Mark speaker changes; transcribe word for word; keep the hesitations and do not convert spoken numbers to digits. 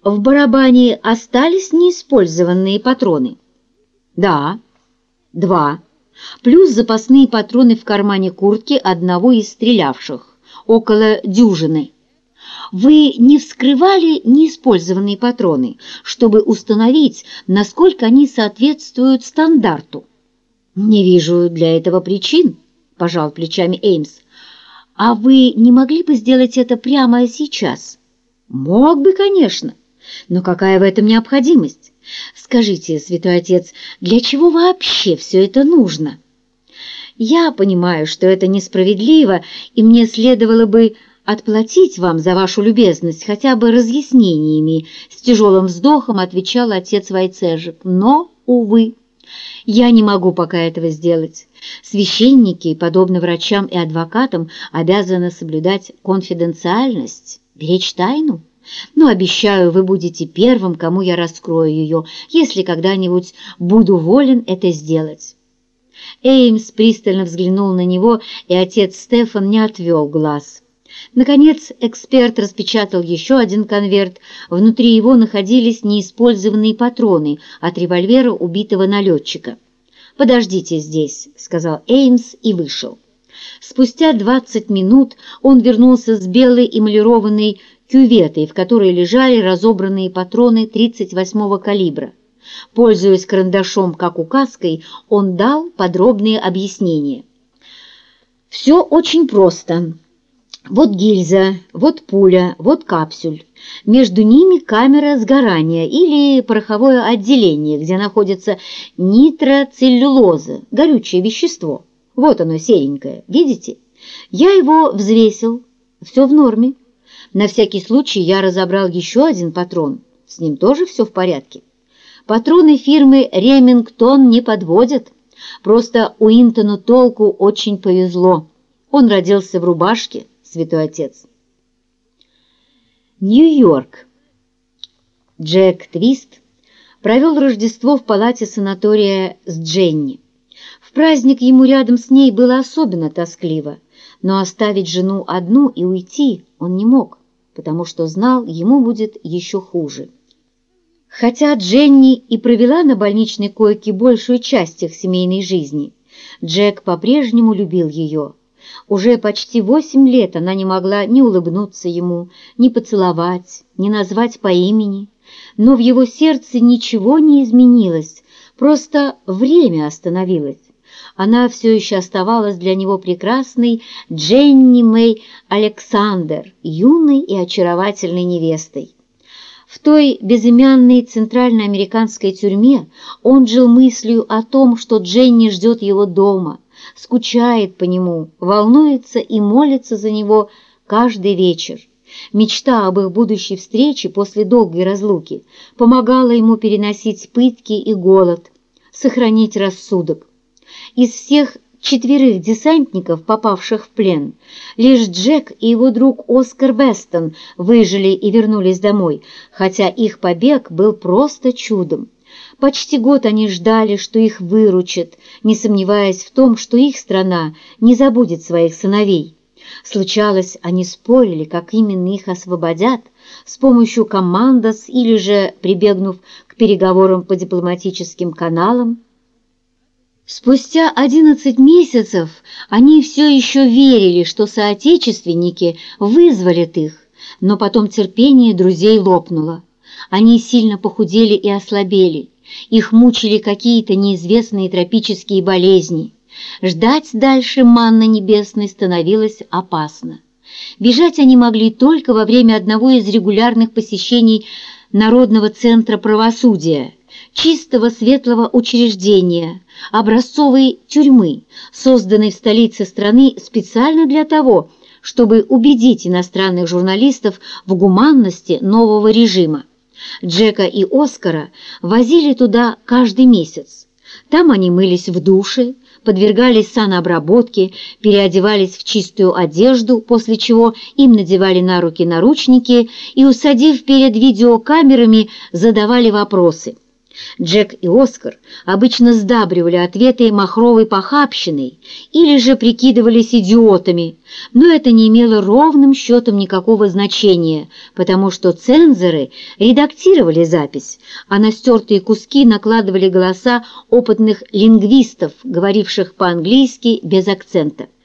Speaker 1: В барабане остались неиспользованные патроны? Да, два. Плюс запасные патроны в кармане куртки одного из стрелявших, около дюжины. Вы не вскрывали неиспользованные патроны, чтобы установить, насколько они соответствуют стандарту? Не вижу для этого причин, пожал плечами Эймс. А вы не могли бы сделать это прямо сейчас? Мог бы, конечно. Но какая в этом необходимость? Скажите, святой отец, для чего вообще все это нужно? Я понимаю, что это несправедливо, и мне следовало бы отплатить вам за вашу любезность хотя бы разъяснениями, с тяжелым вздохом отвечал отец Войцежек. Но, увы, я не могу пока этого сделать. Священники, подобно врачам и адвокатам, обязаны соблюдать конфиденциальность, беречь тайну. Но обещаю, вы будете первым, кому я раскрою ее, если когда-нибудь буду волен это сделать. Эймс пристально взглянул на него, и отец Стефан не отвел глаз. Наконец эксперт распечатал еще один конверт. Внутри его находились неиспользованные патроны от револьвера убитого налетчика. «Подождите здесь», — сказал Эймс и вышел. Спустя двадцать минут он вернулся с белой эмалированной кюветой, в которой лежали разобранные патроны тридцать восьмого калибра. Пользуясь карандашом как указкой, он дал подробные объяснения. «Все очень просто. Вот гильза, вот пуля, вот капсюль. Между ними камера сгорания или пороховое отделение, где находится нитроцеллюлоза, горючее вещество. Вот оно серенькое, видите? Я его взвесил, все в норме. На всякий случай я разобрал еще один патрон, с ним тоже все в порядке. Патроны фирмы «Ремингтон» не подводят, просто Уинтону Толку очень повезло. Он родился в рубашке, святой отец». Нью-Йорк. Джек Твист провел Рождество в палате санатория с Дженни. В праздник ему рядом с ней было особенно тоскливо, но оставить жену одну и уйти он не мог, потому что знал, ему будет еще хуже. Хотя Дженни и провела на больничной койке большую часть их семейной жизни, Джек по-прежнему любил ее. Уже почти восемь лет она не могла ни улыбнуться ему, ни поцеловать, ни назвать по имени, но в его сердце ничего не изменилось, просто время остановилось. Она все еще оставалась для него прекрасной Дженни Мэй Александер, юной и очаровательной невестой. В той безымянной центральноамериканской тюрьме он жил мыслью о том, что Дженни ждет его дома, скучает по нему, волнуется и молится за него каждый вечер. Мечта об их будущей встрече после долгой разлуки помогала ему переносить пытки и голод, сохранить рассудок. Из всех четверых десантников, попавших в плен, лишь Джек и его друг Оскар Вестон выжили и вернулись домой, хотя их побег был просто чудом. Почти год они ждали, что их выручат, не сомневаясь в том, что их страна не забудет своих сыновей. Случалось, они спорили, как именно их освободят, с помощью командос или же прибегнув к переговорам по дипломатическим каналам. Спустя одиннадцать месяцев они все еще верили, что соотечественники вызволят их, но потом терпение друзей лопнуло. Они сильно похудели и ослабели, их мучили какие-то неизвестные тропические болезни. Ждать дальше манны небесной становилось опасно. Бежать они могли только во время одного из регулярных посещений Народного центра правосудия, чистого светлого учреждения, образцовой тюрьмы, созданной в столице страны специально для того, чтобы убедить иностранных журналистов в гуманности нового режима. Джека и Оскара возили туда каждый месяц. Там они мылись в душе, подвергались санобработке, переодевались в чистую одежду, после чего им надевали на руки наручники и, усадив перед видеокамерами, задавали вопросы. Джек и Оскар обычно сдабривали ответы махровой похабщиной или же прикидывались идиотами, но это не имело ровным счетом никакого значения, потому что цензоры редактировали запись, а на стертые куски накладывали голоса опытных лингвистов, говоривших по-английски без акцента.